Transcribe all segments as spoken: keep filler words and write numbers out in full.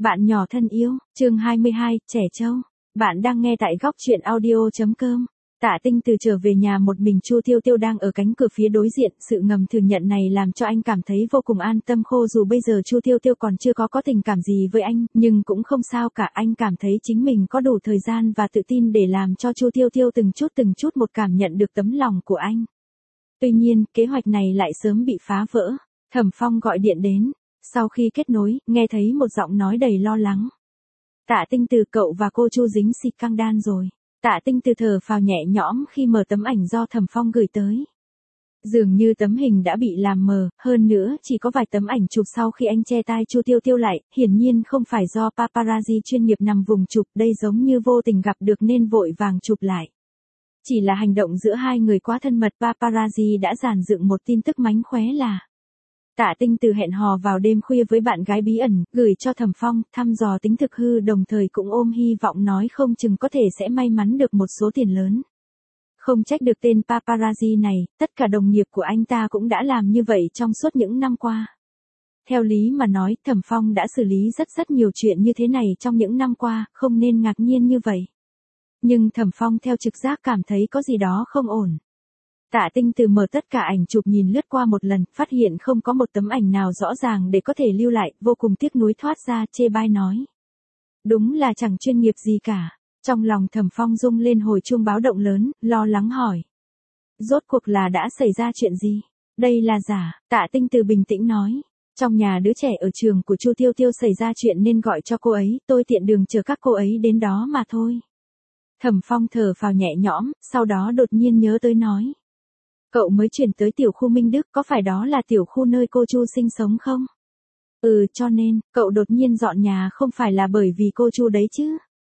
Bạn nhỏ thân yêu, chương hai mươi hai, Trẻ Trâu. Bạn đang nghe tại góc truyện audio.com. Tạ Tinh Từ trở về nhà một mình, Chu Tiêu Tiêu đang ở cánh cửa phía đối diện, sự ngầm thừa nhận này làm cho anh cảm thấy vô cùng an tâm. Khô dù bây giờ Chu Tiêu Tiêu còn chưa có có tình cảm gì với anh, nhưng cũng không sao cả, anh cảm thấy chính mình có đủ thời gian và tự tin để làm cho Chu Tiêu Tiêu từng chút từng chút một cảm nhận được tấm lòng của anh. Tuy nhiên, kế hoạch này lại sớm bị phá vỡ. Thẩm Phong gọi điện đến. Sau khi kết nối, nghe thấy một giọng nói đầy lo lắng. Tạ Tinh Từ, cậu và cô Chu dính xì căng đan rồi. Tạ Tinh Từ thở phào nhẹ nhõm khi mở tấm ảnh do Thẩm Phong gửi tới. Dường như tấm hình đã bị làm mờ, hơn nữa chỉ có vài tấm ảnh chụp sau khi anh che tai Chu Tiêu Tiêu lại, hiển nhiên không phải do paparazzi chuyên nghiệp nằm vùng chụp, đây giống như vô tình gặp được nên vội vàng chụp lại. Chỉ là hành động giữa hai người quá thân mật, paparazzi đã dàn dựng một tin tức mánh khóe là Tạ Tinh Từ hẹn hò vào đêm khuya với bạn gái bí ẩn, gửi cho Thẩm Phong, thăm dò tính thực hư, đồng thời cũng ôm hy vọng nói không chừng có thể sẽ may mắn được một số tiền lớn. Không trách được tên paparazzi này, tất cả đồng nghiệp của anh ta cũng đã làm như vậy trong suốt những năm qua. Theo lý mà nói, Thẩm Phong đã xử lý rất rất nhiều chuyện như thế này trong những năm qua, không nên ngạc nhiên như vậy. Nhưng Thẩm Phong theo trực giác cảm thấy có gì đó không ổn. Tạ Tinh Từ mở tất cả ảnh chụp nhìn lướt qua một lần, phát hiện không có một tấm ảnh nào rõ ràng để có thể lưu lại, vô cùng tiếc nuối thoát ra, chê bai nói. Đúng là chẳng chuyên nghiệp gì cả. Trong lòng Thẩm Phong rung lên hồi chuông báo động lớn, lo lắng hỏi. Rốt cuộc là đã xảy ra chuyện gì? Đây là giả, Tạ Tinh Từ bình tĩnh nói. Trong nhà đứa trẻ ở trường của Chu Tiêu Tiêu xảy ra chuyện nên gọi cho cô ấy, tôi tiện đường chờ các cô ấy đến đó mà thôi. Thẩm Phong thở phào nhẹ nhõm, sau đó đột nhiên nhớ tới nói. Cậu mới chuyển tới tiểu khu Minh Đức, có phải đó là tiểu khu nơi cô Chu sinh sống không? Ừ, cho nên, cậu đột nhiên dọn nhà không phải là bởi vì cô Chu đấy chứ?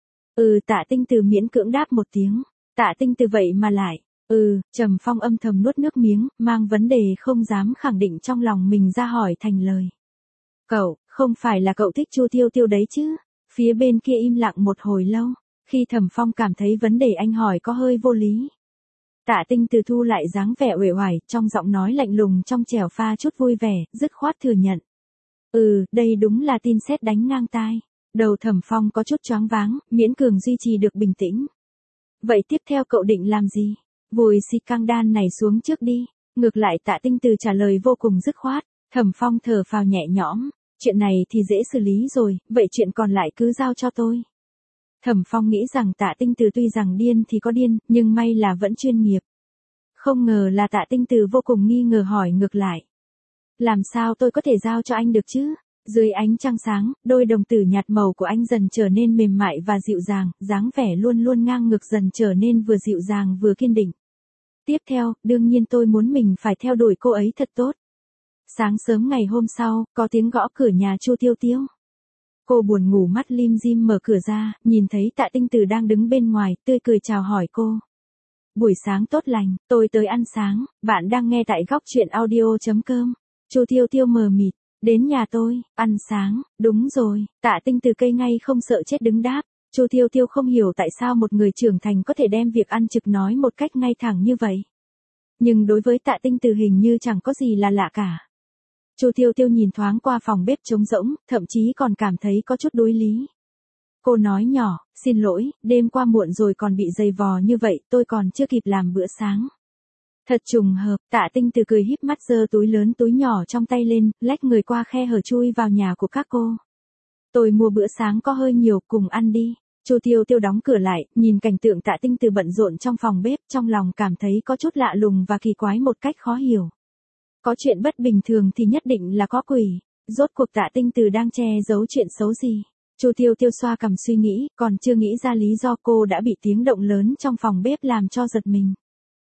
Ừ, Tạ Tinh Từ miễn cưỡng đáp một tiếng. Tạ Tinh Từ vậy mà lại. Ừ, Trầm Phong âm thầm nuốt nước miếng, mang vấn đề không dám khẳng định trong lòng mình ra hỏi thành lời. Cậu, không phải là cậu thích Chu Tiêu Tiêu đấy chứ? Phía bên kia im lặng một hồi lâu, khi Thẩm Phong cảm thấy vấn đề anh hỏi có hơi vô lý. Tạ Tinh Từ thu lại dáng vẻ uể oải, trong giọng nói lạnh lùng trong trẻo pha chút vui vẻ, dứt khoát thừa nhận. Ừ, đây đúng là tin sét đánh ngang tai. Đầu Thẩm Phong có chút choáng váng, miễn cường duy trì được bình tĩnh. Vậy tiếp theo cậu định làm gì? Vùi xì căng đan này xuống trước đi. Ngược lại Tạ Tinh Từ trả lời vô cùng dứt khoát. Thẩm Phong thở phào nhẹ nhõm. Chuyện này thì dễ xử lý rồi, vậy chuyện còn lại cứ giao cho tôi. Thẩm Phong nghĩ rằng Tạ Tinh Từ tuy rằng điên thì có điên, nhưng may là vẫn chuyên nghiệp. Không ngờ là Tạ Tinh Từ vô cùng nghi ngờ hỏi ngược lại. Làm sao tôi có thể giao cho anh được chứ? Dưới ánh trăng sáng, đôi đồng tử nhạt màu của anh dần trở nên mềm mại và dịu dàng, dáng vẻ luôn luôn ngang ngược dần trở nên vừa dịu dàng vừa kiên định. Tiếp theo, đương nhiên tôi muốn mình phải theo đuổi cô ấy thật tốt. Sáng sớm ngày hôm sau, có tiếng gõ cửa nhà Chu Tiêu Tiêu. Cô buồn ngủ mắt lim dim mở cửa ra, nhìn thấy Tạ Tinh Từ đang đứng bên ngoài, tươi cười chào hỏi cô. Buổi sáng tốt lành, tôi tới ăn sáng, bạn đang nghe tại góc truyện audio.com. Chu Tiêu Tiêu mờ mịt, đến nhà tôi, ăn sáng, đúng rồi, Tạ Tinh Từ cây ngay không sợ chết đứng đáp. Chu Tiêu Tiêu không hiểu tại sao một người trưởng thành có thể đem việc ăn trực nói một cách ngay thẳng như vậy. Nhưng đối với Tạ Tinh Từ hình như chẳng có gì là lạ cả. Chu Tiêu Tiêu nhìn thoáng qua phòng bếp trống rỗng, thậm chí còn cảm thấy có chút đối lý. Cô nói nhỏ, xin lỗi, đêm qua muộn rồi còn bị dày vò như vậy, tôi còn chưa kịp làm bữa sáng. Thật trùng hợp, Tạ Tinh Từ cười híp mắt giơ túi lớn túi nhỏ trong tay lên, lách người qua khe hở chui vào nhà của các cô. Tôi mua bữa sáng có hơi nhiều, cùng ăn đi. Chu Tiêu Tiêu đóng cửa lại, nhìn cảnh tượng Tạ Tinh Từ bận rộn trong phòng bếp, trong lòng cảm thấy có chút lạ lùng và kỳ quái một cách khó hiểu. Có chuyện bất bình thường thì nhất định là có quỷ. Rốt cuộc Tạ Tinh Từ đang che giấu chuyện xấu gì? Chu Tiêu Tiêu xoa cằm suy nghĩ, còn chưa nghĩ ra lý do cô đã bị tiếng động lớn trong phòng bếp làm cho giật mình.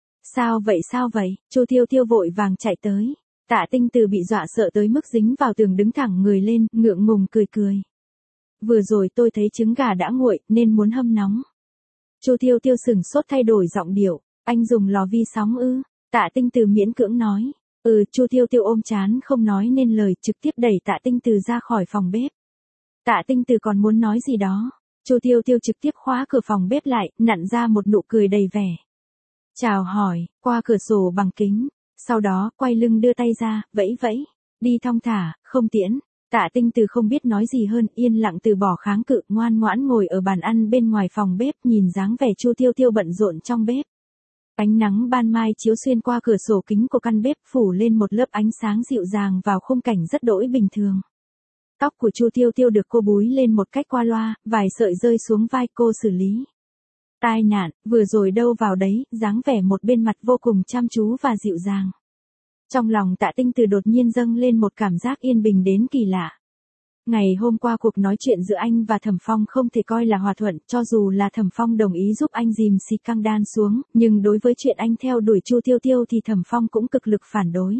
Sao vậy sao vậy? Chu Tiêu Tiêu vội vàng chạy tới. Tạ Tinh Từ bị dọa sợ tới mức dính vào tường đứng thẳng người lên, ngượng ngùng cười cười. Vừa rồi tôi thấy trứng gà đã nguội nên muốn hâm nóng. Chu Tiêu Tiêu sừng sốt thay đổi giọng điệu. Anh dùng lò vi sóng ư? Tạ Tinh Từ miễn cưỡng nói. Ừ, Chu Tiêu Tiêu ôm chán không nói nên lời, trực tiếp đẩy Tạ Tinh Từ ra khỏi phòng bếp. Tạ Tinh Từ còn muốn nói gì đó. Chu Tiêu Tiêu trực tiếp khóa cửa phòng bếp lại, nặn ra một nụ cười đầy vẻ. Chào hỏi, qua cửa sổ bằng kính. Sau đó, quay lưng đưa tay ra, vẫy vẫy. Đi thong thả, không tiễn. Tạ Tinh Từ không biết nói gì hơn, yên lặng từ bỏ kháng cự, ngoan ngoãn ngồi ở bàn ăn bên ngoài phòng bếp, nhìn dáng vẻ Chu Tiêu Tiêu bận rộn trong bếp. Ánh nắng ban mai chiếu xuyên qua cửa sổ kính của căn bếp, phủ lên một lớp ánh sáng dịu dàng vào khung cảnh rất đỗi bình thường. Tóc của Chu Tiêu Tiêu được cô búi lên một cách qua loa, vài sợi rơi xuống vai cô xử lý. Tai nạn, vừa rồi đâu vào đấy, dáng vẻ một bên mặt vô cùng chăm chú và dịu dàng. Trong lòng Tạ Tinh Từ đột nhiên dâng lên một cảm giác yên bình đến kỳ lạ. Ngày hôm qua cuộc nói chuyện giữa anh và Thẩm Phong không thể coi là hòa thuận, cho dù là Thẩm Phong đồng ý giúp anh dìm xịt căng đan xuống, nhưng đối với chuyện anh theo đuổi Chu Tiêu Tiêu thì Thẩm Phong cũng cực lực phản đối.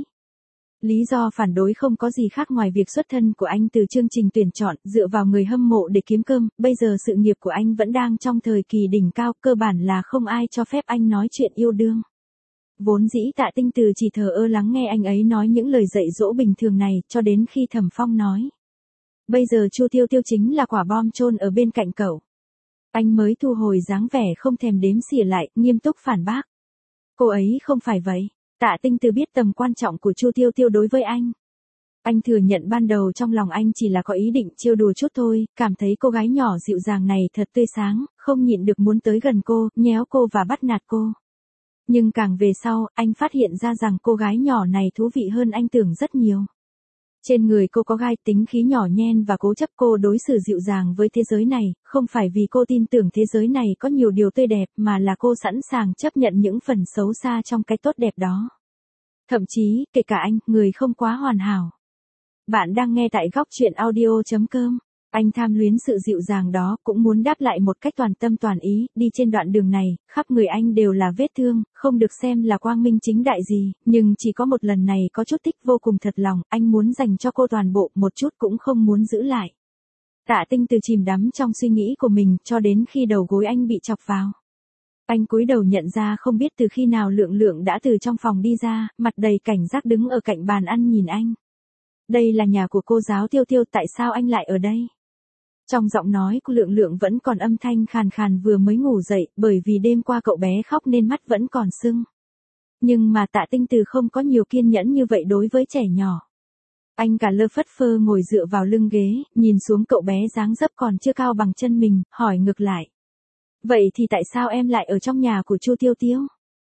Lý do phản đối không có gì khác ngoài việc xuất thân của anh từ chương trình tuyển chọn, dựa vào người hâm mộ để kiếm cơm, bây giờ sự nghiệp của anh vẫn đang trong thời kỳ đỉnh cao, cơ bản là không ai cho phép anh nói chuyện yêu đương. Vốn dĩ Tạ Tinh Từ chỉ thờ ơ lắng nghe anh ấy nói những lời dạy dỗ bình thường này, cho đến khi Thẩm Phong nói. Bây giờ Chu Tiêu Tiêu chính là quả bom chôn ở bên cạnh cậu. Anh mới thu hồi dáng vẻ không thèm đếm xỉa lại, nghiêm túc phản bác. Cô ấy không phải vậy. Tạ Tinh Từ biết tầm quan trọng của Chu Tiêu Tiêu đối với anh. Anh thừa nhận ban đầu trong lòng anh chỉ là có ý định trêu đùa chút thôi, cảm thấy cô gái nhỏ dịu dàng này thật tươi sáng, không nhịn được muốn tới gần cô, nhéo cô và bắt nạt cô. Nhưng càng về sau, anh phát hiện ra rằng cô gái nhỏ này thú vị hơn anh tưởng rất nhiều. Trên người cô có gai, tính khí nhỏ nhen và cố chấp, cô đối xử dịu dàng với thế giới này, không phải vì cô tin tưởng thế giới này có nhiều điều tươi đẹp mà là cô sẵn sàng chấp nhận những phần xấu xa trong cái tốt đẹp đó. Thậm chí, kể cả anh, người không quá hoàn hảo. Bạn đang nghe tại góc truyện audio chấm com. Anh tham luyến sự dịu dàng đó, cũng muốn đáp lại một cách toàn tâm toàn ý, đi trên đoạn đường này, khắp người anh đều là vết thương, không được xem là quang minh chính đại gì, nhưng chỉ có một lần này có chút thích vô cùng thật lòng, anh muốn dành cho cô toàn bộ, một chút cũng không muốn giữ lại. Tạ Tinh Từ chìm đắm trong suy nghĩ của mình, cho đến khi đầu gối anh bị chọc vào. Anh cúi đầu nhận ra không biết từ khi nào Lượng Lượng đã từ trong phòng đi ra, mặt đầy cảnh giác đứng ở cạnh bàn ăn nhìn anh. Đây là nhà của cô giáo Tiêu Tiêu, tại sao anh lại ở đây? Trong giọng nói của Lượng Lượng vẫn còn âm thanh khàn khàn, vừa mới ngủ dậy, bởi vì đêm qua cậu bé khóc nên mắt vẫn còn sưng. Nhưng mà Tạ Tinh Từ không có nhiều kiên nhẫn như vậy đối với trẻ nhỏ. Anh cả lơ phất phơ ngồi dựa vào lưng ghế, nhìn xuống cậu bé dáng dấp còn chưa cao bằng chân mình, hỏi ngược lại. Vậy thì tại sao em lại ở trong nhà của Chu Tiêu Tiêu?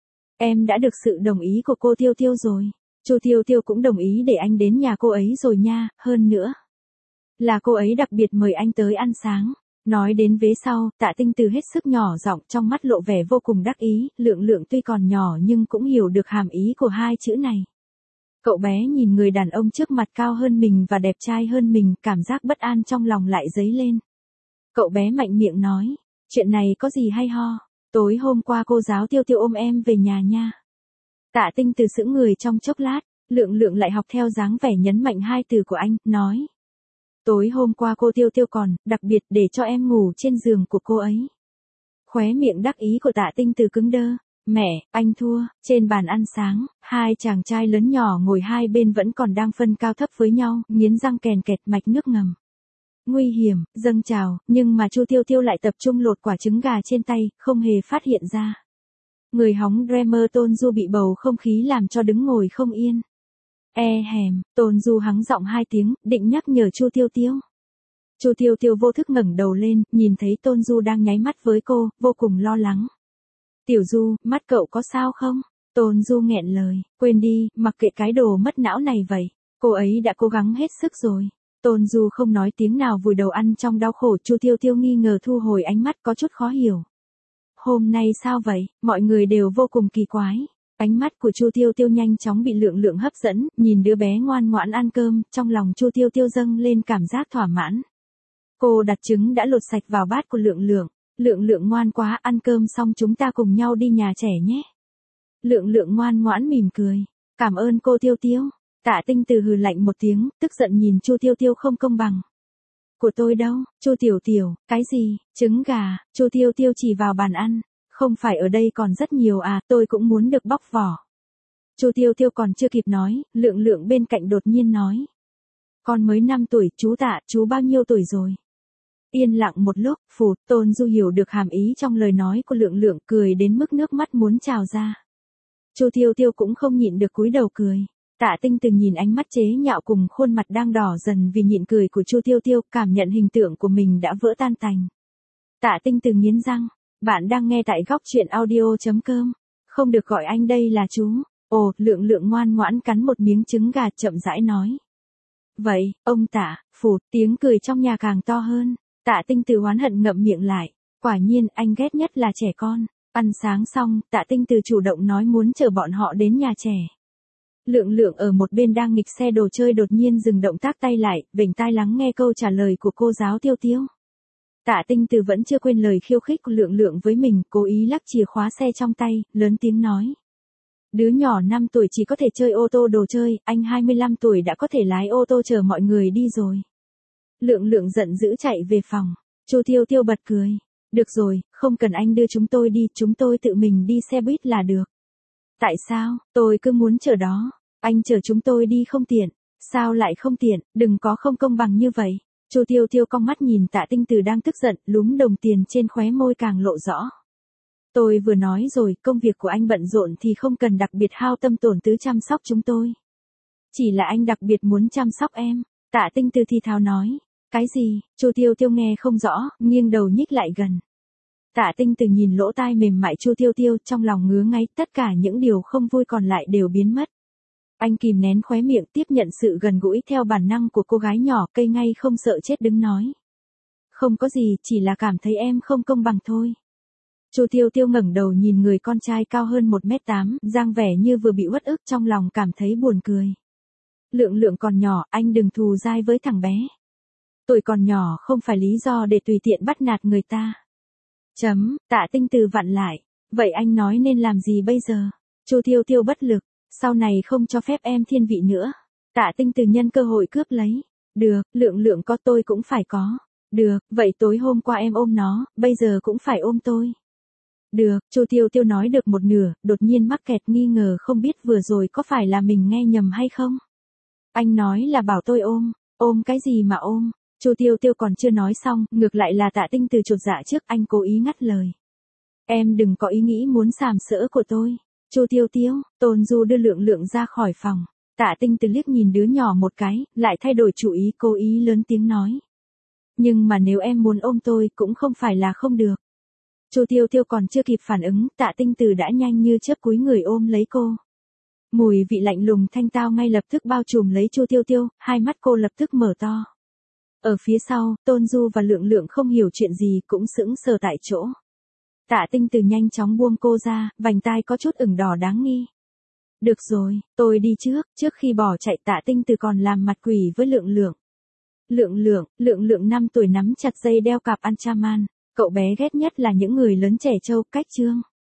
Em đã được sự đồng ý của cô Tiêu Tiêu rồi. Chu Tiêu Tiêu cũng đồng ý để anh đến nhà cô ấy rồi nha, hơn nữa là cô ấy đặc biệt mời anh tới ăn sáng. Nói đến vế sau, Tạ Tinh Từ hết sức nhỏ giọng, trong mắt lộ vẻ vô cùng đắc ý, Lượng Lượng tuy còn nhỏ nhưng cũng hiểu được hàm ý của hai chữ này. Cậu bé nhìn người đàn ông trước mặt cao hơn mình và đẹp trai hơn mình, cảm giác bất an trong lòng lại dấy lên. Cậu bé mạnh miệng nói, chuyện này có gì hay ho, tối hôm qua cô giáo Tiêu Tiêu ôm em về nhà nha. Tạ Tinh Từ sững người trong chốc lát, Lượng Lượng lại học theo dáng vẻ nhấn mạnh hai từ của anh, nói. Tối hôm qua cô Tiêu Tiêu còn, đặc biệt để cho em ngủ trên giường của cô ấy. Khóe miệng đắc ý của Tạ Tinh Từ cứng đơ. Mẹ, anh thua. Trên bàn ăn sáng, hai chàng trai lớn nhỏ ngồi hai bên vẫn còn đang phân cao thấp với nhau, nghiến răng kèn kẹt, mạch nước ngầm. Nguy hiểm, dâng trào, nhưng mà Chu Tiêu Tiêu lại tập trung lột quả trứng gà trên tay, không hề phát hiện ra. Người hóng Dreamer Tôn Du bị bầu không khí làm cho đứng ngồi không yên. E hèm, Tôn Du hắng giọng hai tiếng, định nhắc nhở Chu Tiêu Tiêu. Chu Tiêu Tiêu vô thức ngẩng đầu lên, nhìn thấy Tôn Du đang nháy mắt với cô, vô cùng lo lắng. Tiểu Du, mắt cậu có sao không? Tôn Du nghẹn lời, quên đi, mặc kệ cái đồ mất não này vậy. Cô ấy đã cố gắng hết sức rồi. Tôn Du không nói tiếng nào vùi đầu ăn trong đau khổ. Chu Tiêu Tiêu nghi ngờ thu hồi ánh mắt, có chút khó hiểu. Hôm nay sao vậy? Mọi người đều vô cùng kỳ quái. Ánh mắt của Chu Tiêu Tiêu nhanh chóng bị Lượng Lượng hấp dẫn, nhìn đứa bé ngoan ngoãn ăn cơm, trong lòng Chu Tiêu Tiêu dâng lên cảm giác thỏa mãn. Cô đặt trứng đã lột sạch vào bát của Lượng Lượng. Lượng Lượng ngoan quá, ăn cơm xong chúng ta cùng nhau đi nhà trẻ nhé. Lượng Lượng ngoan ngoãn mỉm cười. Cảm ơn cô Tiêu Tiêu. Tạ Tinh Từ hừ lạnh một tiếng, tức giận nhìn Chu Tiêu Tiêu không công bằng. Của tôi đâu? Chu Tiểu Tiểu, cái gì? Trứng gà? Chu Tiêu Tiêu chỉ vào bàn ăn. Không phải ở đây còn rất nhiều à, tôi cũng muốn được bóc vỏ. Chu Tiêu Tiêu còn chưa kịp nói, Lượng Lượng bên cạnh đột nhiên nói. Con mới năm tuổi, chú Tạ, chú bao nhiêu tuổi rồi? Yên lặng một lúc, phụt, Tôn Du hiểu được hàm ý trong lời nói của Lượng Lượng, cười đến mức nước mắt muốn trào ra. Chu Tiêu Tiêu cũng không nhịn được cúi đầu cười. Tạ Tinh Từ nhìn ánh mắt chế nhạo cùng khuôn mặt đang đỏ dần vì nhịn cười của Chu Tiêu Tiêu, cảm nhận hình tượng của mình đã vỡ tan tành. Tạ Tinh Từ nghiến răng, bạn đang nghe tại góc truyện audio.com. Không được gọi anh đây là chú. Ồ, Lượng Lượng ngoan ngoãn cắn một miếng trứng gà chậm rãi nói. Vậy, ông Tạ, phụt, tiếng cười trong nhà càng to hơn. Tạ Tinh Từ oán hận ngậm miệng lại. Quả nhiên, anh ghét nhất là trẻ con. Ăn sáng xong, Tạ Tinh Từ chủ động nói muốn chở bọn họ đến nhà trẻ. Lượng Lượng ở một bên đang nghịch xe đồ chơi đột nhiên dừng động tác tay lại, vểnh tai lắng nghe câu trả lời của cô giáo Tiêu Tiêu. Tạ Tinh Từ vẫn chưa quên lời khiêu khích của Lượng Lượng với mình, cố ý lắc chìa khóa xe trong tay, lớn tiếng nói. Đứa nhỏ năm tuổi chỉ có thể chơi ô tô đồ chơi, anh hai mươi lăm tuổi đã có thể lái ô tô chở mọi người đi rồi. Lượng Lượng giận dữ chạy về phòng. Chu Tiêu Tiêu bật cười. Được rồi, không cần anh đưa chúng tôi đi, chúng tôi tự mình đi xe buýt là được. Tại sao, tôi cứ muốn chở đó. Anh chở chúng tôi đi không tiện. Sao lại không tiện, đừng có không công bằng như vậy. Chu Tiêu Tiêu cong mắt nhìn Tạ Tinh Từ đang tức giận, lúm đồng tiền trên khóe môi càng lộ rõ. Tôi vừa nói rồi, công việc của anh bận rộn thì không cần đặc biệt hao tâm tổn tứ chăm sóc chúng tôi. Chỉ là anh đặc biệt muốn chăm sóc em. Tạ Tinh Từ thì thào nói. Cái gì? Chu Tiêu Tiêu nghe không rõ, nghiêng đầu nhích lại gần. Tạ Tinh Từ nhìn lỗ tai mềm mại Chu Tiêu Tiêu, trong lòng ngứa ngáy, tất cả những điều không vui còn lại đều biến mất. Anh kìm nén khóe miệng, tiếp nhận sự gần gũi theo bản năng của cô gái nhỏ, cây ngay không sợ chết đứng nói. Không có gì, chỉ là cảm thấy em không công bằng thôi. Chu Tiêu Tiêu ngẩng đầu nhìn người con trai cao hơn một mét tám, dáng vẻ như vừa bị uất ức, trong lòng cảm thấy buồn cười. Lượng Lượng còn nhỏ, anh đừng thù dai với thằng bé. Tuổi còn nhỏ không phải lý do để tùy tiện bắt nạt người ta. Chấm, Tạ Tinh Từ vặn lại. Vậy anh nói nên làm gì bây giờ? Chu Tiêu Tiêu bất lực. Sau này không cho phép em thiên vị nữa. Tạ Tinh Từ nhân cơ hội cướp lấy. Được, Lượng Lượng có tôi cũng phải có. Được, vậy tối hôm qua em ôm nó, bây giờ cũng phải ôm tôi. Được, Chu Tiêu Tiêu nói được một nửa, đột nhiên mắc kẹt nghi ngờ không biết vừa rồi có phải là mình nghe nhầm hay không. Anh nói là bảo tôi ôm, ôm cái gì mà ôm? Chu Tiêu Tiêu còn chưa nói xong, ngược lại là Tạ Tinh Từ chột dạ trước, anh cố ý ngắt lời. Em đừng có ý nghĩ muốn sàm sỡ của tôi. Chu Tiêu Tiêu, Tôn Du đưa Lượng Lượng ra khỏi phòng. Tạ Tinh Từ liếc nhìn đứa nhỏ một cái, lại thay đổi chủ ý, cố ý lớn tiếng nói. Nhưng mà nếu em muốn ôm tôi cũng không phải là không được. Chu Tiêu Tiêu còn chưa kịp phản ứng, Tạ Tinh Từ đã nhanh như chớp cúi người ôm lấy cô. Mùi vị lạnh lùng thanh tao ngay lập tức bao trùm lấy Chu Tiêu Tiêu, hai mắt cô lập tức mở to. Ở phía sau, Tôn Du và Lượng Lượng không hiểu chuyện gì cũng sững sờ tại chỗ. Tạ Tinh Từ nhanh chóng buông cô ra, vành tai có chút ửng đỏ đáng nghi. Được rồi, tôi đi trước, trước khi bỏ chạy Tạ Tinh Từ còn làm mặt quỷ với Lượng Lượng. Lượng Lượng, Lượng Lượng năm tuổi nắm chặt dây đeo cặp Anchaman, cậu bé ghét nhất là những người lớn trẻ trâu, cách chương.